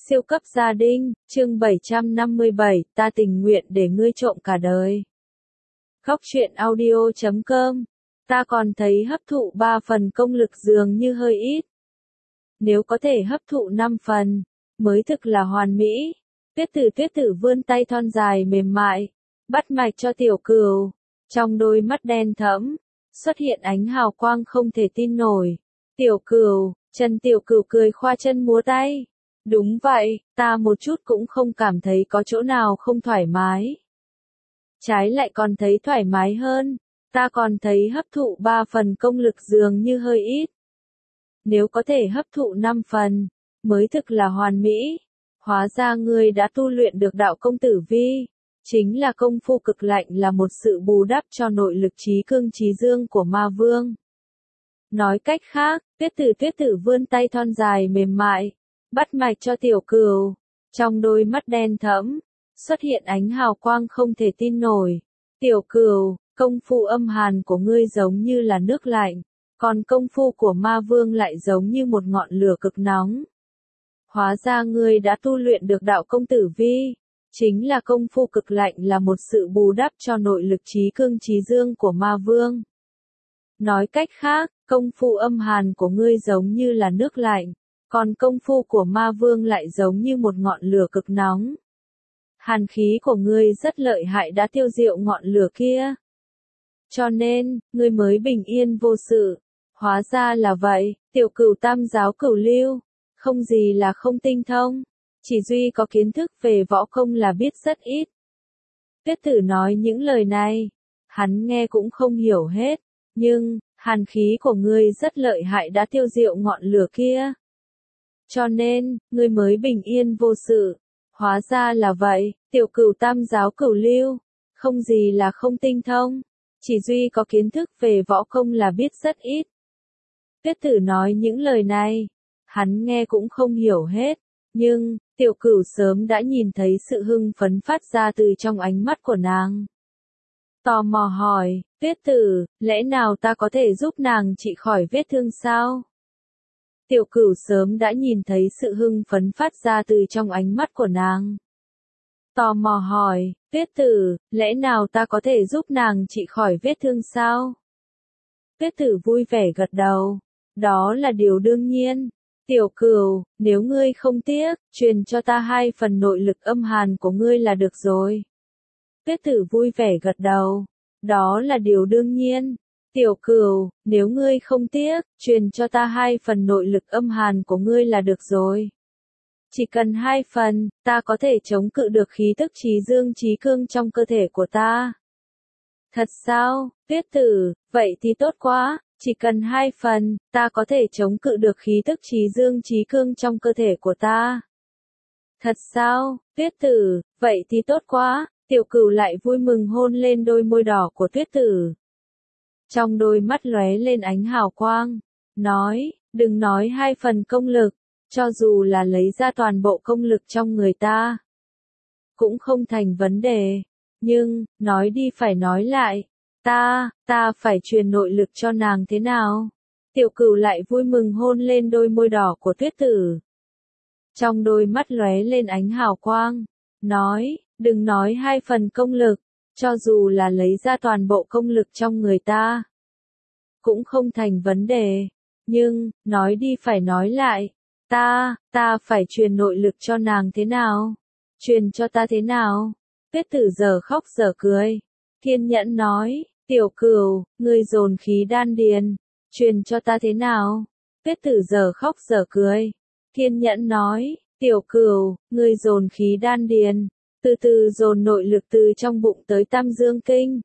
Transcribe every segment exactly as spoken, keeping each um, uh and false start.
Siêu cấp gia đình, chương bảy trăm năm mươi bảy, ta tình nguyện để ngươi trộm cả đời. Góc truyện audio chấm com. Ta còn thấy hấp thụ ba phần công lực dường như hơi ít. Nếu có thể hấp thụ năm phần, mới thực là hoàn mỹ. Tuyết Tử Tuyết Tử vươn tay thon dài mềm mại, bắt mạch cho Tiểu Cửu. Trong đôi mắt đen thẫm, xuất hiện ánh hào quang không thể tin nổi. Tiểu Cửu, Trần Tiểu Cửu cười khoa chân múa tay. Đúng vậy, ta một chút cũng không cảm thấy có chỗ nào không thoải mái. Trái lại còn thấy thoải mái hơn, ta còn thấy hấp thụ ba phần công lực dường như hơi ít. Nếu có thể hấp thụ năm phần, mới thực là hoàn mỹ. Hóa ra ngươi đã tu luyện được đạo công tử vi, chính là công phu cực lạnh là một sự bù đắp cho nội lực trí cương trí dương của ma vương. Nói cách khác, Tuyết Tử Tuyết Tử vươn tay thon dài mềm mại, bắt mạch cho Tiểu Cửu. Trong đôi mắt đen thẫm, xuất hiện ánh hào quang không thể tin nổi. Tiểu Cửu, công phu âm hàn của ngươi giống như là nước lạnh, còn công phu của ma vương lại giống như một ngọn lửa cực nóng. Hóa ra ngươi đã tu luyện được đạo công tử vi, chính là công phu cực lạnh là một sự bù đắp cho nội lực trí cương trí dương của ma vương. Nói cách khác, công phu âm hàn của ngươi giống như là nước lạnh, còn công phu của ma vương lại giống như một ngọn lửa cực nóng. Hàn khí của ngươi rất lợi hại đã tiêu diệu ngọn lửa kia. Cho nên, ngươi mới bình yên vô sự. Hóa ra là vậy, Tiểu Cửu tam giáo cửu lưu, không gì là không tinh thông, chỉ duy có kiến thức về võ công là biết rất ít. Tuyết Tử nói những lời này, hắn nghe cũng không hiểu hết, nhưng, hàn khí của ngươi rất lợi hại đã tiêu diệu ngọn lửa kia. Cho nên, ngươi mới bình yên vô sự. Hóa ra là vậy, Tiểu Cửu tam giáo cửu lưu, không gì là không tinh thông, chỉ duy có kiến thức về võ công là biết rất ít. Tuyết Tử nói những lời này, hắn nghe cũng không hiểu hết, nhưng, Tiểu Cửu sớm đã nhìn thấy sự hưng phấn phát ra từ trong ánh mắt của nàng. Tò mò hỏi, Tuyết Tử, lẽ nào ta có thể giúp nàng trị khỏi vết thương sao? Tiểu Cửu sớm đã nhìn thấy sự hưng phấn phát ra từ trong ánh mắt của nàng. Tò mò hỏi, Tuyết Tử, lẽ nào ta có thể giúp nàng trị khỏi vết thương sao? Tuyết Tử vui vẻ gật đầu. Đó là điều đương nhiên. Tiểu Cửu, nếu ngươi không tiếc, truyền cho ta hai phần nội lực âm hàn của ngươi là được rồi. Tuyết Tử vui vẻ gật đầu. Đó là điều đương nhiên. Tiểu Cửu, nếu ngươi không tiếc, truyền cho ta hai phần nội lực âm hàn của ngươi là được rồi. Chỉ cần hai phần, ta có thể chống cự được khí tức trí dương trí cương trong cơ thể của ta. Thật sao, Tuyết Tử, vậy thì tốt quá, chỉ cần hai phần, ta có thể chống cự được khí tức trí dương trí cương trong cơ thể của ta. Thật sao, Tuyết Tử, vậy thì tốt quá, Tiểu Cửu lại vui mừng hôn lên đôi môi đỏ của Tuyết Tử. Trong đôi mắt lóe lên ánh hào quang, nói, đừng nói hai phần công lực, cho dù là lấy ra toàn bộ công lực trong người ta, cũng không thành vấn đề, nhưng, nói đi phải nói lại, ta, ta phải truyền nội lực cho nàng thế nào? Tiểu Cửu lại vui mừng hôn lên đôi môi đỏ của Tuyết Tử. Trong đôi mắt lóe lên ánh hào quang, nói, đừng nói hai phần công lực, cho dù là lấy ra toàn bộ công lực trong người ta, cũng không thành vấn đề, nhưng, nói đi phải nói lại, ta, ta phải truyền nội lực cho nàng thế nào? Truyền cho ta thế nào? Tuyết Tử giờ khóc giờ cười, kiên nhẫn nói, Tiểu Cửu, ngươi dồn khí đan điền, truyền cho ta thế nào? Tuyết Tử giờ khóc giờ cười, kiên nhẫn nói, Tiểu Cửu, ngươi dồn khí đan điền, từ từ dồn nội lực từ trong bụng tới Tam Dương Kinh.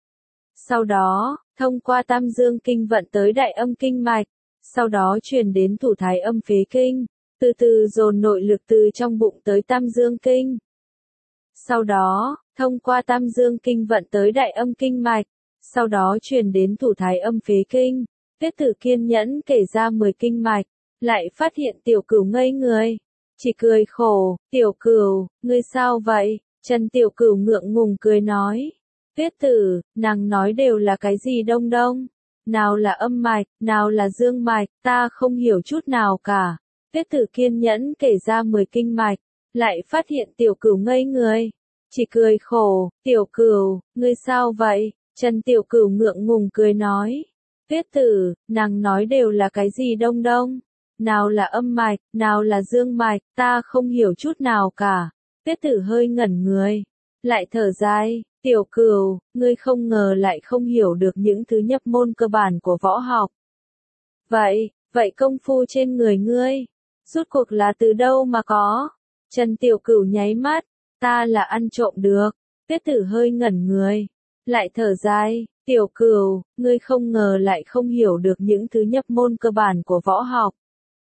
Sau đó, thông qua Tam Dương Kinh vận tới Đại Âm Kinh mạch, sau đó truyền đến Thủ Thái Âm Phế Kinh, từ từ dồn nội lực từ trong bụng tới Tam Dương Kinh. Sau đó, thông qua Tam Dương Kinh vận tới Đại Âm Kinh mạch, sau đó truyền đến Thủ Thái Âm Phế Kinh. Tuyết Tử kiên nhẫn kể ra mười kinh mạch, lại phát hiện Tiểu Cửu ngây người, chỉ cười khổ, Tiểu Cửu, ngươi sao vậy? Trần Tiểu Cửu ngượng ngùng cười nói, Tuyết Tử, nàng nói đều là cái gì đông đông? Nào là âm mạch, nào là dương mạch, ta không hiểu chút nào cả. Tuyết Tử kiên nhẫn kể ra mười kinh mạch, lại phát hiện Tiểu Cửu ngây người, chỉ cười khổ, Tiểu Cửu, ngươi sao vậy? Trần Tiểu Cửu ngượng ngùng cười nói, Tuyết Tử, nàng nói đều là cái gì đông đông, nào là âm mạch, nào là dương mạch, ta không hiểu chút nào cả. Tuyết Tử hơi ngẩn người, lại thở dài, Tiểu Cửu, ngươi không ngờ lại không hiểu được những thứ nhập môn cơ bản của võ học. Vậy, vậy công phu trên người ngươi, rốt cuộc là từ đâu mà có? Trần Tiểu Cửu nháy mắt, ta là ăn trộm được. Tuyết Tử hơi ngẩn người, lại thở dài, Tiểu Cửu, ngươi không ngờ lại không hiểu được những thứ nhập môn cơ bản của võ học.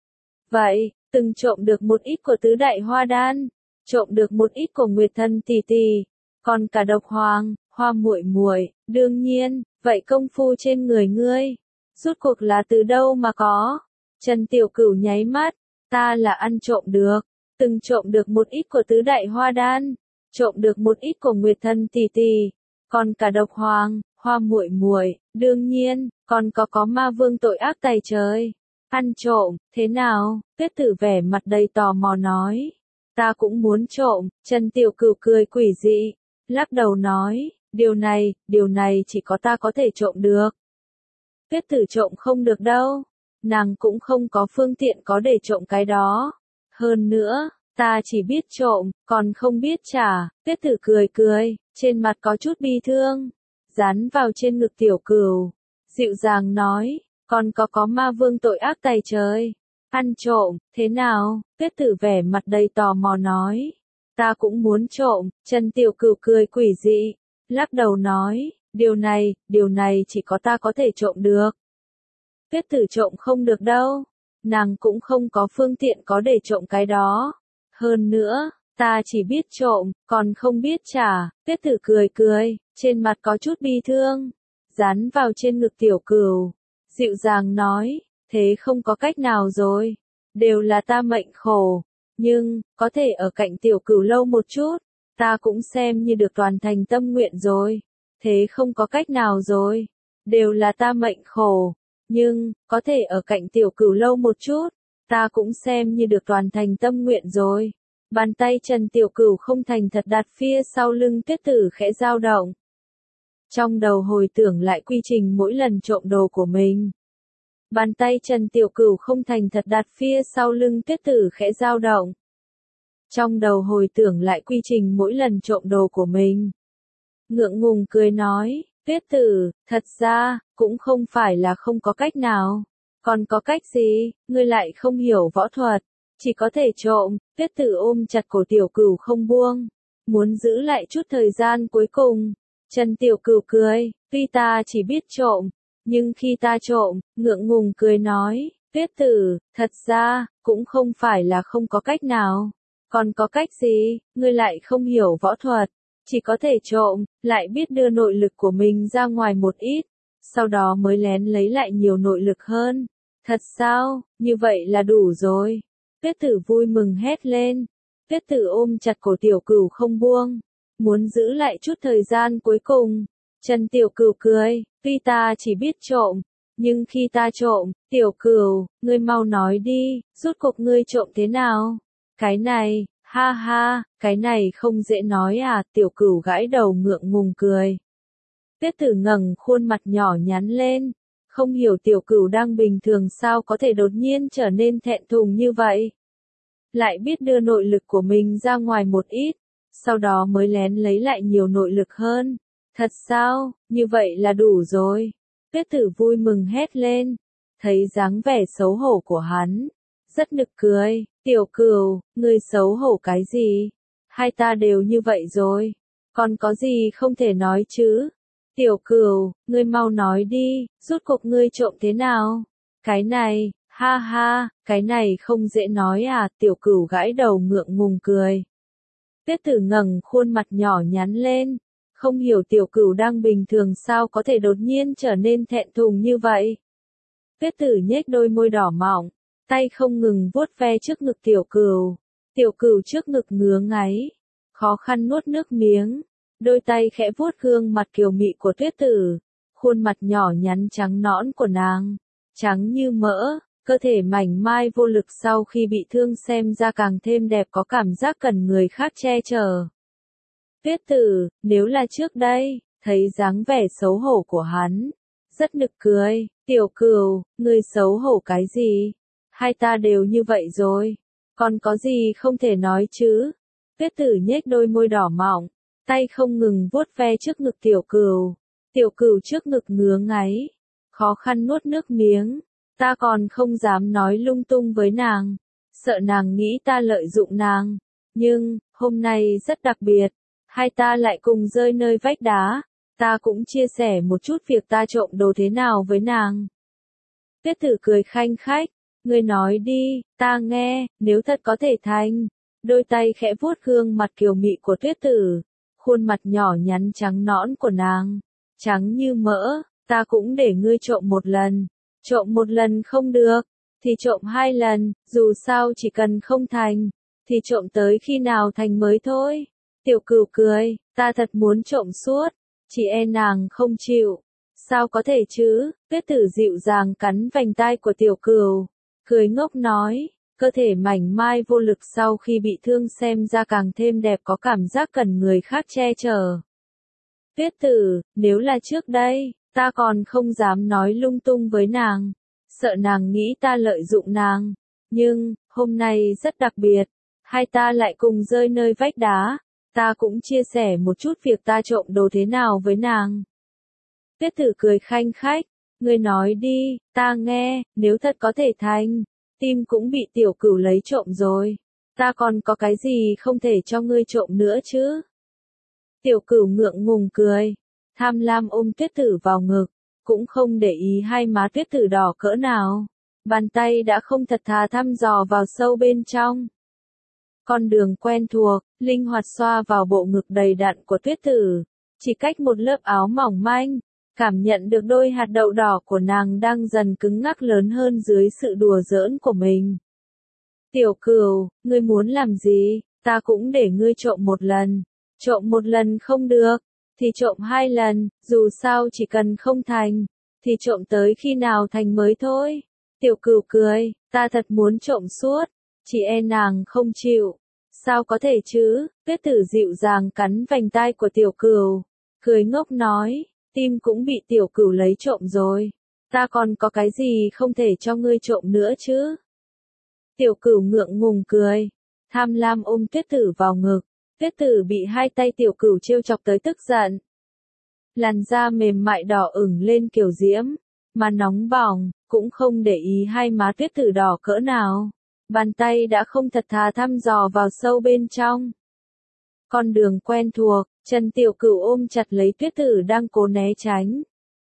Vậy, từng trộm được một ít của tứ đại hoa đan, trộm được một ít của Nguyệt Thần tỷ tỷ, còn cả Độc Hoàng, Hoa muội muội, đương nhiên, vậy công phu trên người ngươi, rốt cuộc là từ đâu mà có? Trần Tiểu Cửu nháy mắt, ta là ăn trộm được, từng trộm được một ít của tứ đại hoa đan, trộm được một ít của Nguyệt Thần tỷ tỷ, còn cả Độc Hoàng, Hoa muội muội, đương nhiên, còn có có Ma Vương tội ác tày trời. Ăn trộm, thế nào? Tuyết Tử vẻ mặt đầy tò mò nói. Ta cũng muốn trộm. Trần Tiểu Cửu cười quỷ dị, lắc đầu nói, điều này, điều này chỉ có ta có thể trộm được. Tuyết Tử trộm không được đâu, nàng cũng không có phương tiện có để trộm cái đó. Hơn nữa, ta chỉ biết trộm, còn không biết trả. Tuyết Tử cười cười, trên mặt có chút bi thương, dán vào trên ngực Tiểu Cửu, dịu dàng nói, còn có có Ma Vương tội ác tày trời. Ăn trộm, thế nào? Tuyết Tử vẻ mặt đầy tò mò nói. Ta cũng muốn trộm. Trần Tiểu Cửu cười quỷ dị, lắc đầu nói, điều này, điều này chỉ có ta có thể trộm được. Tuyết Tử trộm không được đâu, nàng cũng không có phương tiện có để trộm cái đó. Hơn nữa, ta chỉ biết trộm, còn không biết trả. Tuyết Tử cười cười, trên mặt có chút bi thương, dán vào trên ngực Tiểu Cửu, dịu dàng nói, thế không có cách nào rồi, đều là ta mệnh khổ, nhưng, có thể ở cạnh Tiểu Cửu lâu một chút, ta cũng xem như được toàn thành tâm nguyện rồi, thế không có cách nào rồi, đều là ta mệnh khổ, nhưng, có thể ở cạnh Tiểu Cửu lâu một chút, ta cũng xem như được toàn thành tâm nguyện rồi. Bàn tay Trần Tiểu Cửu không thành thật đặt phía sau lưng Tuyết Tử khẽ dao động. Trong đầu hồi tưởng lại quy trình mỗi lần trộm đồ của mình. Bàn tay Trần Tiểu Cửu không thành thật đặt phía sau lưng Tuyết Tử khẽ dao động. Trong đầu hồi tưởng lại quy trình mỗi lần trộm đồ của mình. Ngượng ngùng cười nói, Tuyết Tử, thật ra, cũng không phải là không có cách nào. Còn có cách gì, ngươi lại không hiểu võ thuật, chỉ có thể trộm. Tuyết Tử ôm chặt cổ Tiểu Cửu không buông, muốn giữ lại chút thời gian cuối cùng. Trần Tiểu Cửu cười, tuy ta chỉ biết trộm, nhưng khi ta trộm, ngượng ngùng cười nói, Tuyết Tử, thật ra, cũng không phải là không có cách nào. Còn có cách gì, ngươi lại không hiểu võ thuật, chỉ có thể trộm, lại biết đưa nội lực của mình ra ngoài một ít, sau đó mới lén lấy lại nhiều nội lực hơn. Thật sao, như vậy là đủ rồi. Tuyết Tử vui mừng hét lên. Tuyết Tử ôm chặt cổ Tiểu Cửu không buông, muốn giữ lại chút thời gian cuối cùng. Trần Tiểu Cửu cười, tuy ta chỉ biết trộm, nhưng khi ta trộm, Tiểu Cửu, ngươi mau nói đi, rốt cuộc ngươi trộm thế nào? Cái này, ha ha, cái này không dễ nói à, Tiểu Cửu gãi đầu ngượng ngùng cười. Tuyết Tử ngẩng khuôn mặt nhỏ nhắn lên, không hiểu Tiểu Cửu đang bình thường sao có thể đột nhiên trở nên thẹn thùng như vậy. Lại biết đưa nội lực của mình ra ngoài một ít, sau đó mới lén lấy lại nhiều nội lực hơn. Thật sao, như vậy là đủ rồi. Tuyết Tử vui mừng hét lên, thấy dáng vẻ xấu hổ của hắn, rất nực cười, Tiểu Cửu, ngươi xấu hổ cái gì? Hai ta đều như vậy rồi, còn có gì không thể nói chứ? Tiểu Cửu, ngươi mau nói đi, rốt cuộc ngươi trộm thế nào? Cái này, ha ha, cái này không dễ nói à, Tiểu Cửu gãi đầu ngượng ngùng cười. Tuyết Tử ngẩng khuôn mặt nhỏ nhắn lên, không hiểu Tiểu Cửu đang bình thường sao có thể đột nhiên trở nên thẹn thùng như vậy. Tuyết Tử nhếch đôi môi đỏ mọng, tay không ngừng vuốt ve trước ngực Tiểu Cửu. Tiểu Cửu trước ngực ngứa ngáy, khó khăn nuốt nước miếng, đôi tay khẽ vuốt gương mặt kiều mị của Tuyết Tử, khuôn mặt nhỏ nhắn trắng nõn của nàng, trắng như mỡ, Cơ thể mảnh mai vô lực sau khi bị thương xem ra càng thêm đẹp, có cảm giác cần người khác che chở. Tuyết Tử, nếu là trước đây, thấy dáng vẻ xấu hổ của hắn, rất nực cười. Tiểu Cửu, ngươi xấu hổ cái gì? Hai ta đều như vậy rồi, còn có gì không thể nói chứ? Tuyết Tử nhếch đôi môi đỏ mọng, tay không ngừng vuốt ve trước ngực Tiểu Cửu. Tiểu Cửu trước ngực ngứa ngáy, khó khăn nuốt nước miếng. Ta còn không dám nói lung tung với nàng, sợ nàng nghĩ ta lợi dụng nàng. Nhưng, hôm nay rất đặc biệt, hai ta lại cùng rơi nơi vách đá. Ta cũng chia sẻ một chút việc ta trộm đồ thế nào với nàng. Tuyết Tử cười khanh khách, ngươi nói đi, ta nghe, nếu thật có thể thành. Đôi tay khẽ vuốt gương mặt kiều mị của Tuyết Tử, khuôn mặt nhỏ nhắn trắng nõn của nàng, trắng như mỡ. Ta cũng để ngươi trộm một lần. Trộm một lần không được, thì trộm hai lần, dù sao chỉ cần không thành, thì trộm tới khi nào thành mới thôi. Tiểu Cửu cười, ta thật muốn trộm suốt, chỉ e nàng không chịu. Sao có thể chứ? Tuyết Tử dịu dàng cắn vành tai của Tiểu Cửu, cười ngốc nói, cơ thể mảnh mai vô lực sau khi bị thương xem ra càng thêm đẹp, có cảm giác cần người khác che chở. Tuyết Tử, nếu là trước đây, ta còn không dám nói lung tung với nàng, sợ nàng nghĩ ta lợi dụng nàng. Nhưng, hôm nay rất đặc biệt, hai ta lại cùng rơi nơi vách đá. Ta cũng chia sẻ một chút việc ta trộm đồ thế nào với nàng. Tuyết Tử cười khanh khách, ngươi nói đi, ta nghe, nếu thật có thể thành, tim cũng bị Tiểu Cửu lấy trộm rồi. Ta còn có cái gì không thể cho ngươi trộm nữa chứ? Tiểu Cửu ngượng ngùng cười, tham lam ôm Tuyết Tử vào ngực, cũng không để ý hai má Tuyết Tử đỏ cỡ nào. Bàn tay đã không thật thà thăm dò vào sâu bên trong. Con đường quen thuộc, linh hoạt xoa vào bộ ngực đầy đặn của Tuyết Tử, chỉ cách một lớp áo mỏng manh, cảm nhận được đôi hạt đậu đỏ của nàng đang dần cứng ngắc lớn hơn dưới sự đùa giỡn của mình. Tiểu Cửu, ngươi muốn làm gì? Ta cũng để ngươi trộm một lần. Trộm một lần không được, thì trộm hai lần, dù sao chỉ cần không thành, thì trộm tới khi nào thành mới thôi. Tiểu Cửu cười, ta thật muốn trộm suốt, chỉ e nàng không chịu. Sao có thể chứ? Tuyết Tử dịu dàng cắn vành tai của Tiểu Cửu, cười ngốc nói, tim cũng bị Tiểu Cửu lấy trộm rồi. Ta còn có cái gì không thể cho ngươi trộm nữa chứ? Tiểu Cửu ngượng ngùng cười, tham lam ôm Tuyết Tử vào ngực. Tuyết Tử bị hai tay Tiểu Cửu trêu chọc tới tức giận. Làn da mềm mại đỏ ửng lên kiểu diễm, mà nóng bỏng, cũng không để ý hai má Tuyết Tử đỏ cỡ nào. Bàn tay đã không thật thà thăm dò vào sâu bên trong. Con đường quen thuộc, chân Tiểu Cửu ôm chặt lấy Tuyết Tử đang cố né tránh.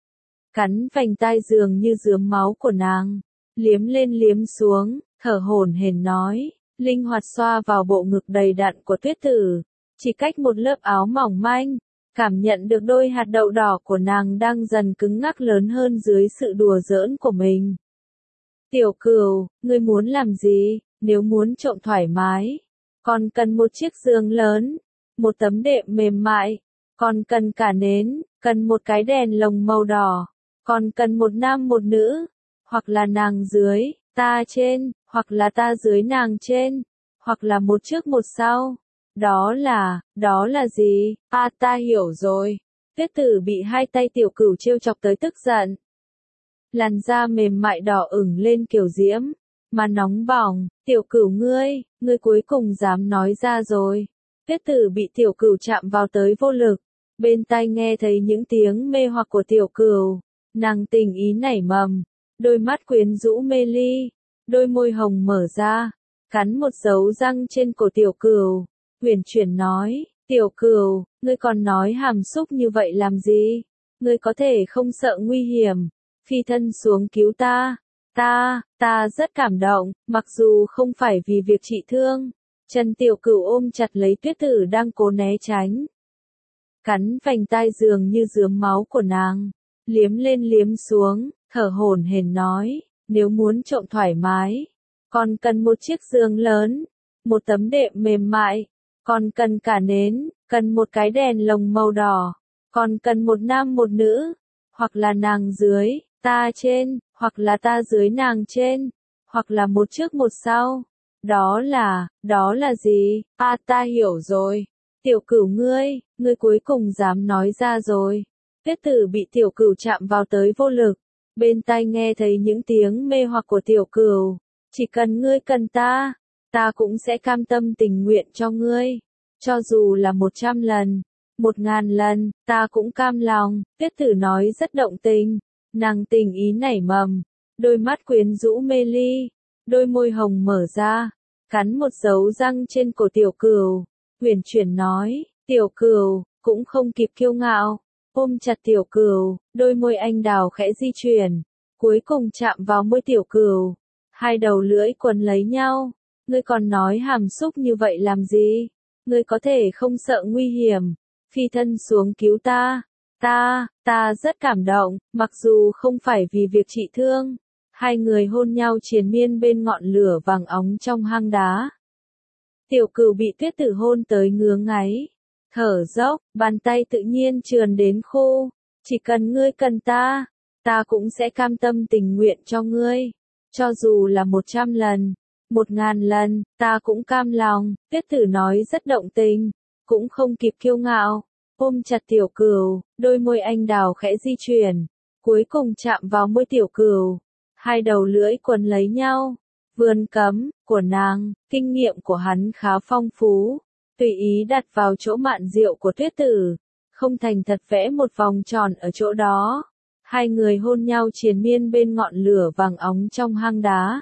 Cắn vành tai dường như rướm máu của nàng, liếm lên liếm xuống, thở hổn hển nói, linh hoạt xoa vào bộ ngực đầy đặn của Tuyết Tử, chỉ cách một lớp áo mỏng manh, cảm nhận được đôi hạt đậu đỏ của nàng đang dần cứng ngắc lớn hơn dưới sự đùa giỡn của mình. Tiểu Cửu, ngươi muốn làm gì? Nếu muốn trộm thoải mái, còn cần một chiếc giường lớn, một tấm đệm mềm mại, còn cần cả nến, cần một cái đèn lồng màu đỏ, còn cần một nam một nữ, hoặc là nàng dưới, ta trên, hoặc là ta dưới nàng trên, hoặc là một trước một sau. Đó là, đó là gì? À, ta hiểu rồi. Tuyết Tử bị hai tay Tiểu Cửu trêu chọc tới tức giận. Làn da mềm mại đỏ ửng lên kiểu diễm, mà nóng bỏng. Tiểu Cửu ngươi, ngươi cuối cùng dám nói ra rồi. Tuyết Tử bị Tiểu Cửu chạm vào tới vô lực, bên tai nghe thấy những tiếng mê hoặc của Tiểu Cửu, nàng tình ý nảy mầm, đôi mắt quyến rũ mê ly, đôi môi hồng mở ra, cắn một dấu răng trên cổ Tiểu Cửu, huyền chuyển nói, Tiểu Cửu, ngươi còn nói hàm xúc như vậy làm gì? Ngươi có thể không sợ nguy hiểm, phi thân xuống cứu ta. Ta, ta rất cảm động, mặc dù không phải vì việc trị thương. Chân Tiểu Cửu ôm chặt lấy Tuyết Tử đang cố né tránh. Cắn vành tai dường như rướm máu của nàng, liếm lên liếm xuống, thở hổn hển nói, nếu muốn trộm thoải mái, còn cần một chiếc giường lớn, một tấm đệm mềm mại, còn cần cả nến, cần một cái đèn lồng màu đỏ, còn cần một nam một nữ, hoặc là nàng dưới, ta trên, hoặc là ta dưới nàng trên, hoặc là một trước một sau. Đó là, đó là gì? À ta hiểu rồi. Tiểu cửu ngươi, ngươi cuối cùng dám nói ra rồi. Tuyết tử bị tiểu cửu chạm vào tới vô lực. Bên tai nghe thấy những tiếng mê hoặc của tiểu cửu. Chỉ cần ngươi cần ta, ta cũng sẽ cam tâm tình nguyện cho ngươi. Cho dù là một trăm lần, một ngàn lần, ta cũng cam lòng. Tuyết tử nói rất động tình. Nàng tình ý nảy mầm. Đôi mắt quyến rũ mê ly. Đôi môi hồng mở ra. Cắn một dấu răng trên cổ tiểu cửu. Huyền chuyển nói, tiểu cửu, cũng không kịp kiêu ngạo. Ôm chặt tiểu cửu, đôi môi anh đào khẽ di chuyển. Cuối cùng chạm vào môi tiểu cửu. Hai đầu lưỡi quấn lấy nhau. Ngươi còn nói hàm xúc như vậy làm gì? Ngươi có thể không sợ nguy hiểm. Phi thân xuống cứu ta. Ta, ta rất cảm động, mặc dù không phải vì việc trị thương. Hai người hôn nhau triền miên bên ngọn lửa vàng óng trong hang đá. Tiểu cửu bị tuyết tử hôn tới ngứa ngáy. Thở dốc, bàn tay tự nhiên trườn đến khô. Chỉ cần ngươi cần ta, ta cũng sẽ cam tâm tình nguyện cho ngươi. Cho dù là một trăm lần, một ngàn lần, ta cũng cam lòng. Tuyết tử nói rất động tình, cũng không kịp kiêu ngạo. Ôm chặt tiểu cửu, đôi môi anh đào khẽ di chuyển. Cuối cùng chạm vào môi tiểu cửu. Hai đầu lưỡi quấn lấy nhau. Vườn cấm, của nàng, kinh nghiệm của hắn khá phong phú. Tùy ý đặt vào chỗ mạn rượu của tuyết tử. Không thành thật vẽ một vòng tròn ở chỗ đó. Hai người hôn nhau triền miên bên ngọn lửa vàng óng trong hang đá.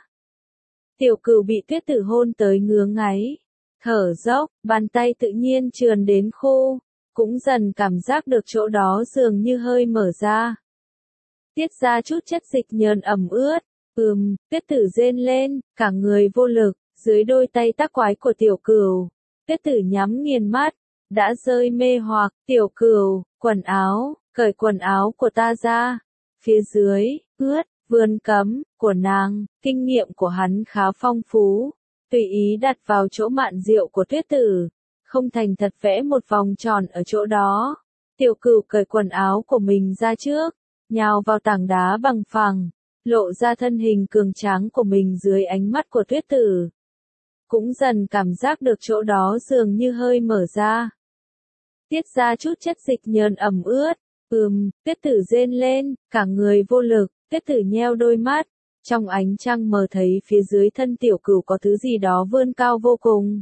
Tiểu cửu bị tuyết tử hôn tới ngứa ngáy. Thở dốc, bàn tay tự nhiên trườn đến khô. Cũng dần cảm giác được chỗ đó dường như hơi mở ra. Tiết ra chút chất dịch nhờn ẩm ướt. Ừm, tuyết tử rên lên, cả người vô lực, dưới đôi tay tác quái của tiểu cửu. Tuyết tử nhắm nghiền mắt, đã rơi mê hoặc, tiểu cửu, quần áo, cởi quần áo của ta ra. Phía dưới, ướt, vườn cấm, của nàng, kinh nghiệm của hắn khá phong phú. Tùy ý đặt vào chỗ mạn rượu của tuyết tử. Không thành thật vẽ một vòng tròn ở chỗ đó. Tiểu cửu cởi quần áo của mình ra trước, nhào vào tảng đá bằng phẳng. Lộ ra thân hình cường tráng của mình dưới ánh mắt của tuyết tử. Cũng dần cảm giác được chỗ đó dường như hơi mở ra. Tiết ra chút chất dịch nhờn ẩm ướt. Ừm, tuyết tử rên lên, cả người vô lực, tuyết tử nheo đôi mắt. Trong ánh trăng mờ thấy phía dưới thân tiểu cửu có thứ gì đó vươn cao vô cùng.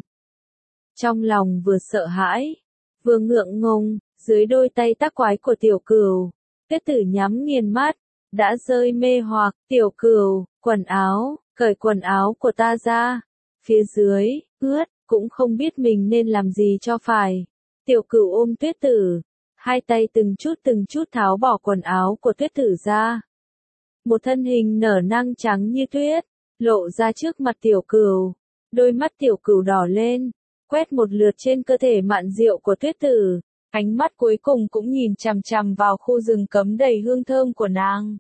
Trong lòng vừa sợ hãi, vừa ngượng ngùng, dưới đôi tay tác quái của tiểu cửu. Tuyết tử nhắm nghiền mắt. Đã rơi mê hoặc, tiểu cửu, quần áo, cởi quần áo của ta ra. Phía dưới, ướt, cũng không biết mình nên làm gì cho phải. Tiểu cửu ôm tuyết tử. Hai tay từng chút từng chút tháo bỏ quần áo của tuyết tử ra. Một thân hình nở nang trắng như tuyết, lộ ra trước mặt tiểu cửu. Đôi mắt tiểu cửu đỏ lên, quét một lượt trên cơ thể mạn rượu của tuyết tử. Ánh mắt cuối cùng cũng nhìn chằm chằm vào khu rừng cấm đầy hương thơm của nàng.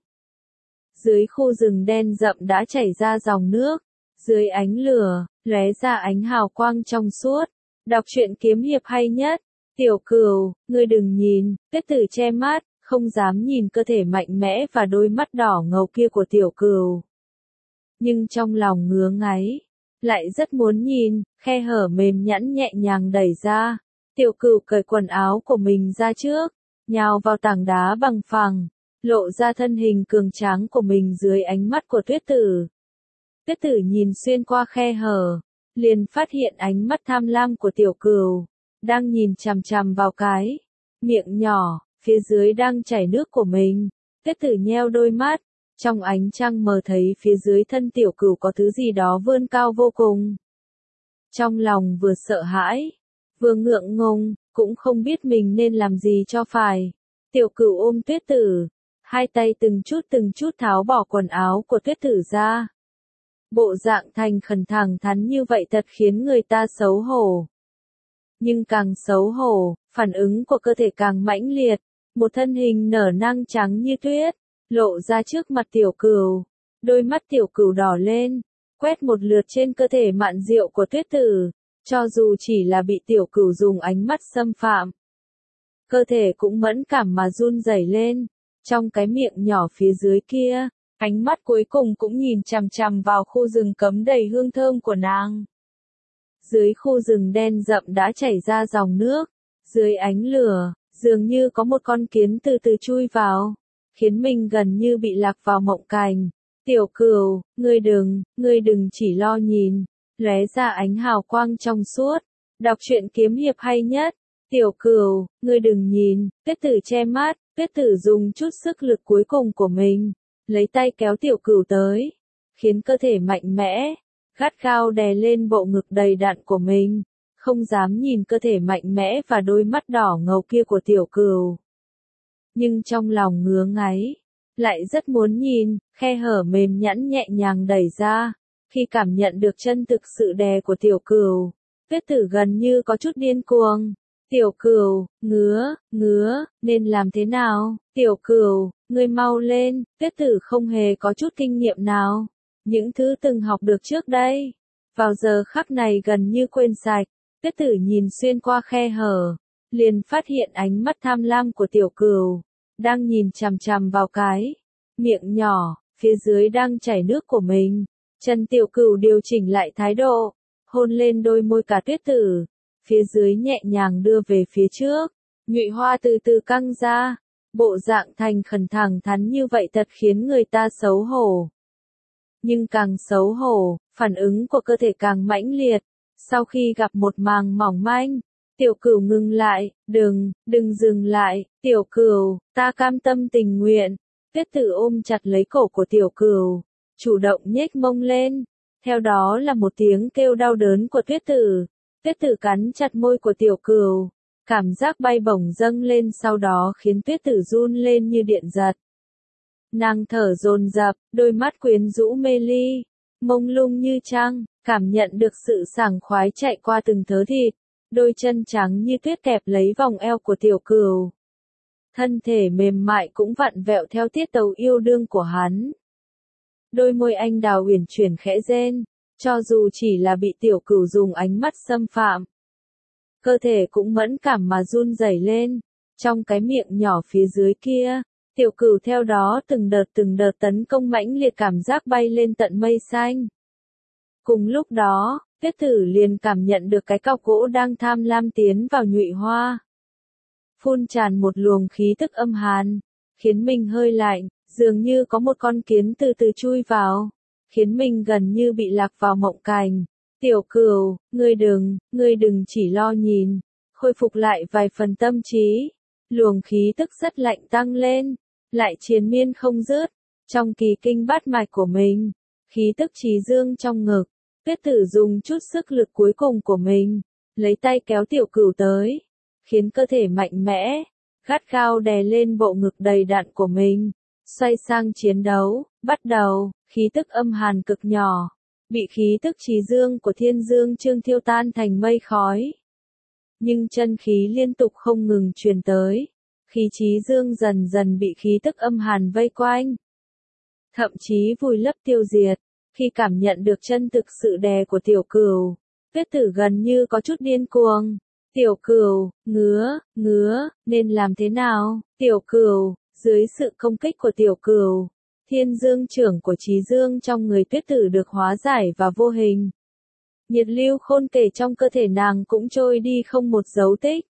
Dưới khu rừng đen rậm đã chảy ra dòng nước. Dưới ánh lửa, lóe ra ánh hào quang trong suốt. Đọc truyện kiếm hiệp hay nhất. Tiểu cửu, ngươi đừng nhìn, tuyết tử che mắt, không dám nhìn cơ thể mạnh mẽ và đôi mắt đỏ ngầu kia của tiểu cửu. Nhưng trong lòng ngứa ngáy, lại rất muốn nhìn, khe hở mềm nhẵn nhẹ nhàng đẩy ra. Tiểu cửu cởi quần áo của mình ra trước, nhào vào tảng đá bằng phẳng, lộ ra thân hình cường tráng của mình dưới ánh mắt của tuyết tử. Tuyết tử nhìn xuyên qua khe hở, liền phát hiện ánh mắt tham lam của tiểu cửu, đang nhìn chằm chằm vào cái miệng nhỏ, phía dưới đang chảy nước của mình. Tuyết tử nheo đôi mắt, trong ánh trăng mờ thấy phía dưới thân tiểu cửu có thứ gì đó vươn cao vô cùng. Trong lòng vừa sợ hãi, vừa ngượng ngùng, cũng không biết mình nên làm gì cho phải. Tiểu cửu ôm tuyết tử, hai tay từng chút từng chút tháo bỏ quần áo của tuyết tử ra. Bộ dạng thành khẩn thẳng thắn như vậy thật khiến người ta xấu hổ. Nhưng càng xấu hổ, phản ứng của cơ thể càng mãnh liệt. Một thân hình nở nang trắng như tuyết, lộ ra trước mặt tiểu cửu. Đôi mắt tiểu cửu đỏ lên, quét một lượt trên cơ thể mạn rượu của tuyết tử. Cho dù chỉ là bị tiểu cửu dùng ánh mắt xâm phạm, cơ thể cũng mẫn cảm mà run rẩy lên. Trong cái miệng nhỏ phía dưới kia, Ánh mắt cuối cùng cũng nhìn chằm chằm vào khu rừng cấm đầy hương thơm của nàng. Dưới khu rừng đen rậm đã chảy ra dòng nước, dưới ánh lửa, dường như có một con kiến từ từ chui vào, khiến mình gần như bị lạc vào mộng cảnh. Tiểu Cửu, ngươi đừng, ngươi đừng chỉ lo nhìn, lóe ra ánh hào quang trong suốt. Đọc truyện kiếm hiệp hay nhất. Tiểu Cửu, ngươi đừng nhìn, Tuyết Tử che mắt, Tuyết Tử dùng chút sức lực cuối cùng của mình, lấy tay kéo Tiểu Cửu tới, khiến cơ thể mạnh mẽ, gắt gao đè lên bộ ngực đầy đặn của mình, không dám nhìn cơ thể mạnh mẽ và đôi mắt đỏ ngầu kia của Tiểu Cửu. Nhưng trong lòng ngứa ngáy, lại rất muốn nhìn, khe hở mềm nhẵn nhẹ nhàng đẩy ra, khi cảm nhận được chân thực sự đè của Tiểu Cửu, Tuyết Tử gần như có chút điên cuồng. Tiểu Cửu, ngứa, ngứa, nên làm thế nào? Tiểu Cửu, ngươi mau lên, Tuyết Tử không hề có chút kinh nghiệm nào. Những thứ từng học được trước đây, vào giờ khắc này gần như quên sạch. Tuyết Tử nhìn xuyên qua khe hở, liền phát hiện ánh mắt tham lam của Tiểu Cửu, đang nhìn chằm chằm vào cái miệng nhỏ, phía dưới đang chảy nước của mình. Chân Tiểu Cửu điều chỉnh lại thái độ, hôn lên đôi môi cả Tuyết Tử, phía dưới nhẹ nhàng đưa về phía trước, nhụy hoa từ từ căng ra, bộ dạng thành khẩn thẳng thắn như vậy thật khiến người ta xấu hổ. Nhưng càng xấu hổ, phản ứng của cơ thể càng mãnh liệt, sau khi gặp một màng mỏng manh, Tiểu Cửu ngừng lại, đừng, đừng dừng lại, Tiểu Cửu, ta cam tâm tình nguyện. Tuyết Tử ôm chặt lấy cổ của Tiểu Cửu, chủ động nhếch mông lên, theo đó là một tiếng kêu đau đớn của Tuyết Tử. Tuyết Tử cắn chặt môi của Tiểu Cửu, cảm giác bay bổng dâng lên sau đó khiến Tuyết Tử run lên như điện giật. Nàng thở dồn dập, đôi mắt quyến rũ mê ly, mông lung như trăng, cảm nhận được sự sảng khoái chạy qua từng thớ thịt, đôi chân trắng như tuyết kẹp lấy vòng eo của Tiểu Cửu. Thân thể mềm mại cũng vặn vẹo theo tiết tấu yêu đương của hắn. Đôi môi anh đào uyển chuyển khẽ rên, cho dù chỉ là bị Tiểu Cửu dùng ánh mắt xâm phạm, cơ thể cũng mẫn cảm mà run rẩy lên. Trong cái miệng nhỏ phía dưới kia, Tiểu Cửu theo đó từng đợt từng đợt tấn công mãnh liệt, cảm giác bay lên tận mây xanh. Cùng lúc đó, Tuyết Tử liền cảm nhận được cái cọc gỗ đang tham lam tiến vào nhụy hoa. Phun tràn một luồng khí tức âm hàn, khiến mình hơi lạnh, dường như có một con kiến từ từ chui vào, khiến mình gần như bị lạc vào mộng cảnh. Tiểu Cửu, ngươi đừng, ngươi đừng chỉ lo nhìn, khôi phục lại vài phần tâm trí. Luồng khí tức rất lạnh tăng lên, lại triền miên không dứt, trong kỳ kinh bát mạch của mình, khí tức trí dương trong ngực. Tuyết Tử dùng chút sức lực cuối cùng của mình, lấy tay kéo Tiểu Cửu tới, khiến cơ thể mạnh mẽ, gắt gao đè lên bộ ngực đầy đặn của mình, xoay sang chiến đấu, bắt đầu, khí tức âm hàn cực nhỏ, bị khí tức trí dương của Thiên Dương Chương thiêu tan thành mây khói. Nhưng chân khí liên tục không ngừng truyền tới, khí trí dương dần dần bị khí tức âm hàn vây quanh, thậm chí vùi lấp tiêu diệt. Khi cảm nhận được chân thực sự đè của Tiểu Cửu, Tuyết Tử gần như có chút điên cuồng. Tiểu Cửu, ngứa, ngứa, nên làm thế nào? Tiểu Cửu, dưới sự công kích của Tiểu Cửu, Thiên Dương trưởng của Trí Dương trong người Tuyết Tử được hóa giải và vô hình. Nhiệt lưu khôn kể trong cơ thể nàng cũng trôi đi không một dấu tích.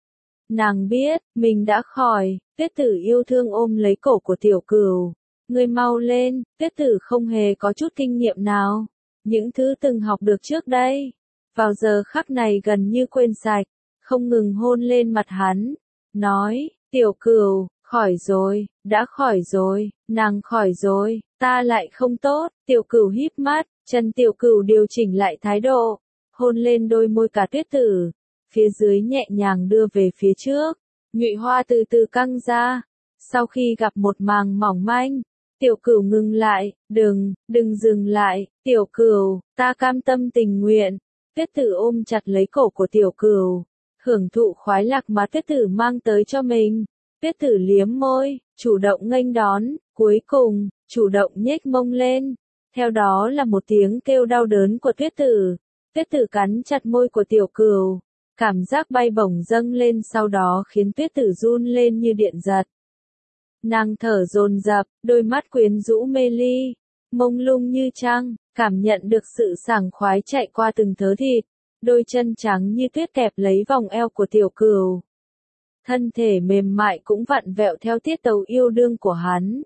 Nàng biết, mình đã khỏi. Tuyết Tử yêu thương ôm lấy cổ của Tiểu Cửu. Ngươi mau lên, Tuyết Tử không hề có chút kinh nghiệm nào. Những thứ từng học được trước đây, vào giờ khắc này gần như quên sạch, không ngừng hôn lên mặt hắn, nói, Tiểu Cửu, khỏi rồi, đã khỏi rồi, nàng khỏi rồi, ta lại không tốt. Tiểu Cửu híp mắt, chân Tiểu Cửu điều chỉnh lại thái độ, hôn lên đôi môi cả Tuyết Tử, phía dưới nhẹ nhàng đưa về phía trước, nhụy hoa từ từ căng ra. Sau khi gặp một màng mỏng manh, Tiểu Cửu ngừng lại, đừng, đừng dừng lại, Tiểu Cửu, ta cam tâm tình nguyện. Tuyết Tử ôm chặt lấy cổ của Tiểu Cửu, hưởng thụ khoái lạc mà Tuyết Tử mang tới cho mình. Tuyết Tử liếm môi, chủ động nghênh đón, cuối cùng, chủ động nhếch mông lên. Theo đó là một tiếng kêu đau đớn của Tuyết Tử. Tuyết Tử cắn chặt môi của Tiểu Cửu, cảm giác bay bổng dâng lên sau đó khiến Tuyết Tử run lên như điện giật. Nàng thở dồn dập, đôi mắt quyến rũ mê ly, mông lung như trăng, cảm nhận được sự sảng khoái chạy qua từng thớ thịt, đôi chân trắng như tuyết kẹp lấy vòng eo của tiểu cửu. Thân thể mềm mại cũng vặn vẹo theo tiết tấu yêu đương của hắn.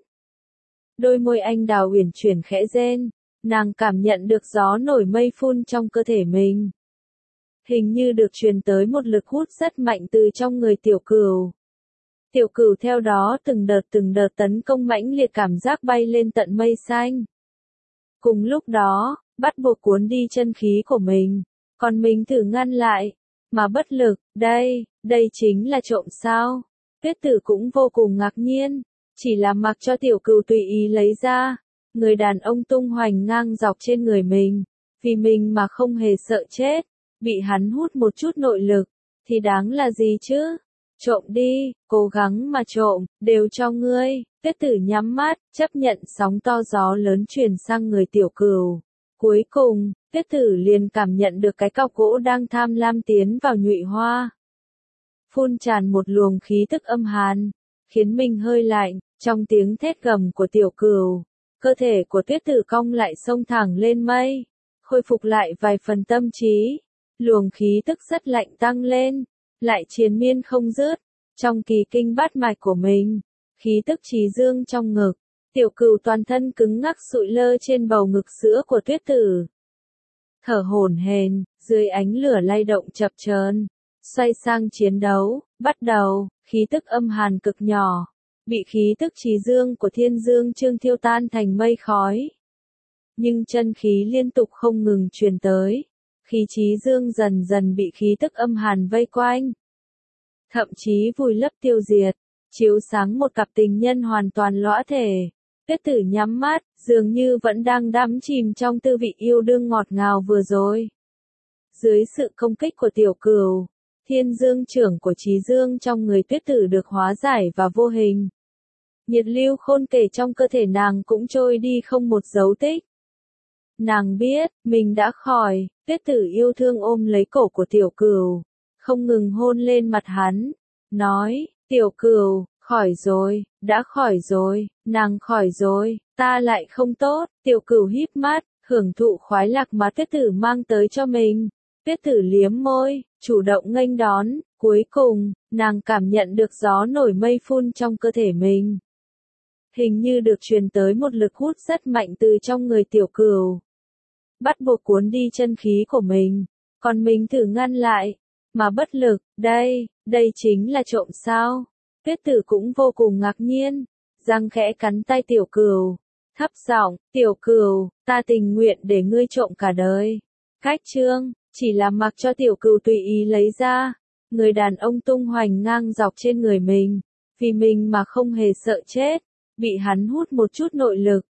Đôi môi anh đào uyển chuyển khẽ rên, nàng cảm nhận được gió nổi mây phun trong cơ thể mình. Hình như được truyền tới một lực hút rất mạnh từ trong người tiểu cửu. Tiểu cửu theo đó từng đợt từng đợt tấn công mãnh liệt, cảm giác bay lên tận mây xanh. Cùng lúc đó, bắt buộc cuốn đi chân khí của mình, còn mình thử ngăn lại, mà bất lực. Đây, đây chính là trộm sao? Tuyết Tử cũng vô cùng ngạc nhiên, chỉ là mặc cho tiểu cửu tùy ý lấy ra, người đàn ông tung hoành ngang dọc trên người mình, vì mình mà không hề sợ chết, bị hắn hút một chút nội lực, thì đáng là gì chứ? Trộm đi, cố gắng mà trộm, đều cho ngươi. Tuyết Tử nhắm mắt, chấp nhận sóng to gió lớn truyền sang người tiểu cửu. Cuối cùng, Tuyết Tử liền cảm nhận được cái cọc gỗ đang tham lam tiến vào nhụy hoa. Phun tràn một luồng khí tức âm hàn, khiến mình hơi lạnh, trong tiếng thét gầm của tiểu cửu. Cơ thể của Tuyết Tử cong lại xông thẳng lên mây, khôi phục lại vài phần tâm trí. Luồng khí tức rất lạnh tăng lên, lại triền miên không dứt, trong kỳ kinh bát mạch của mình, khí tức trí dương trong ngực, tiểu cửu toàn thân cứng ngắc sụi lơ trên bầu ngực sữa của Tuyết Tử. Thở hổn hển, dưới ánh lửa lay động chập chờn, xoay sang chiến đấu, bắt đầu, khí tức âm hàn cực nhỏ, bị khí tức trí dương của Thiên Dương Chương thiêu tan thành mây khói. Nhưng chân khí liên tục không ngừng truyền tới. Khí trí dương dần dần bị khí tức âm hàn vây quanh, thậm chí vùi lấp tiêu diệt, chiếu sáng một cặp tình nhân hoàn toàn lõa thể. Tuyết Tử nhắm mắt, dường như vẫn đang đắm chìm trong tư vị yêu đương ngọt ngào vừa rồi. Dưới sự công kích của tiểu cửu, thiên dương trưởng của trí dương trong người Tuyết Tử được hóa giải và vô hình. Nhiệt lưu khôn kể trong cơ thể nàng cũng trôi đi không một dấu tích. Nàng biết, mình đã khỏi. Tuyết Tử yêu thương ôm lấy cổ của tiểu cửu, không ngừng hôn lên mặt hắn, nói, tiểu cửu, khỏi rồi, đã khỏi rồi, nàng khỏi rồi, ta lại không tốt. Tiểu cửu híp mắt, hưởng thụ khoái lạc mà Tuyết Tử mang tới cho mình. Tuyết Tử liếm môi, chủ động nghênh đón, cuối cùng, nàng cảm nhận được gió nổi mây phun trong cơ thể mình. Hình như được truyền tới một lực hút rất mạnh từ trong người tiểu cửu. Bắt buộc cuốn đi chân khí của mình, còn mình thử ngăn lại, mà bất lực. Đây, đây chính là trộm sao? Tuyết Tử cũng vô cùng ngạc nhiên, răng khẽ cắn tay tiểu cửu, thấp giọng, tiểu cửu, ta tình nguyện để ngươi trộm cả đời. Cách chương, chỉ là mặc cho tiểu cửu tùy ý lấy ra, người đàn ông tung hoành ngang dọc trên người mình, vì mình mà không hề sợ chết, bị hắn hút một chút nội lực,